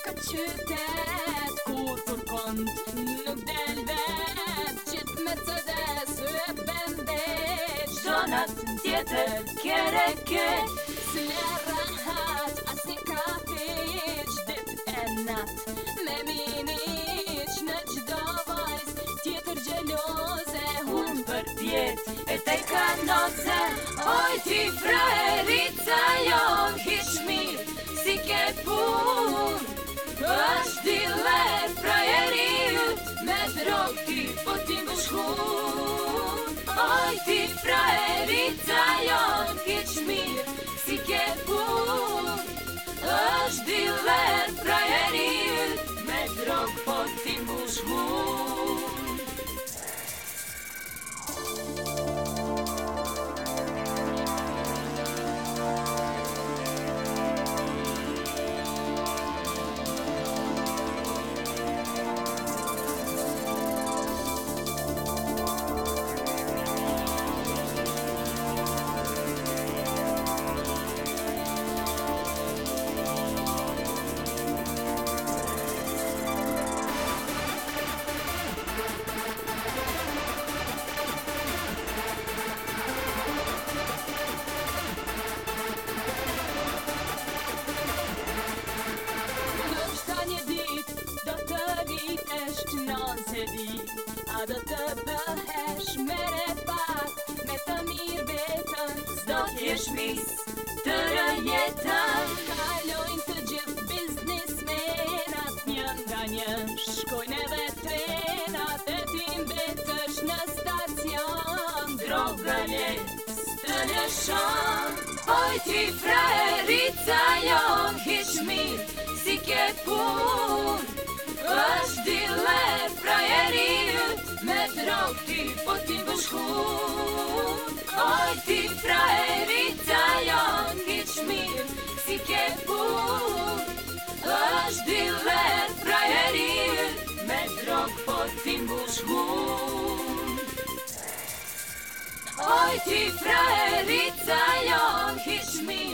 këtë qytet kur kont nuk del vet. Qit Mercedes e bendeq Zonat tjetër kere ke s'le rahat as një kafiq dit e nat me miniq në gjdo vajz tjetër gjeloze Unë për tjet e te kanoce Oj ti frajerica jo hiq mirë si ke pun është diler frajeriut me drog ti po ti më shkun Oj ti frajerica jo hiq mirë si ke pun është diler frajeriut me drog po ti më shkun A do të bëhesh mere pak me të mirë vetën S'do t'jesh mis të rëjetën Kalojnë të gjithë biznismenat një nga një Shkojnë edhe trenat e ti mbetësh në stacion Drogële s'të lëshon Oj ti frajerica jo hiq mirë si ke pun është diler frajeriut me drog ti po ti më shkun Oj ti frajerica jo hiq mirë si ke pun është diler frajeriut me drog po ti më shkun Oj ti frajerica jo hiq mirë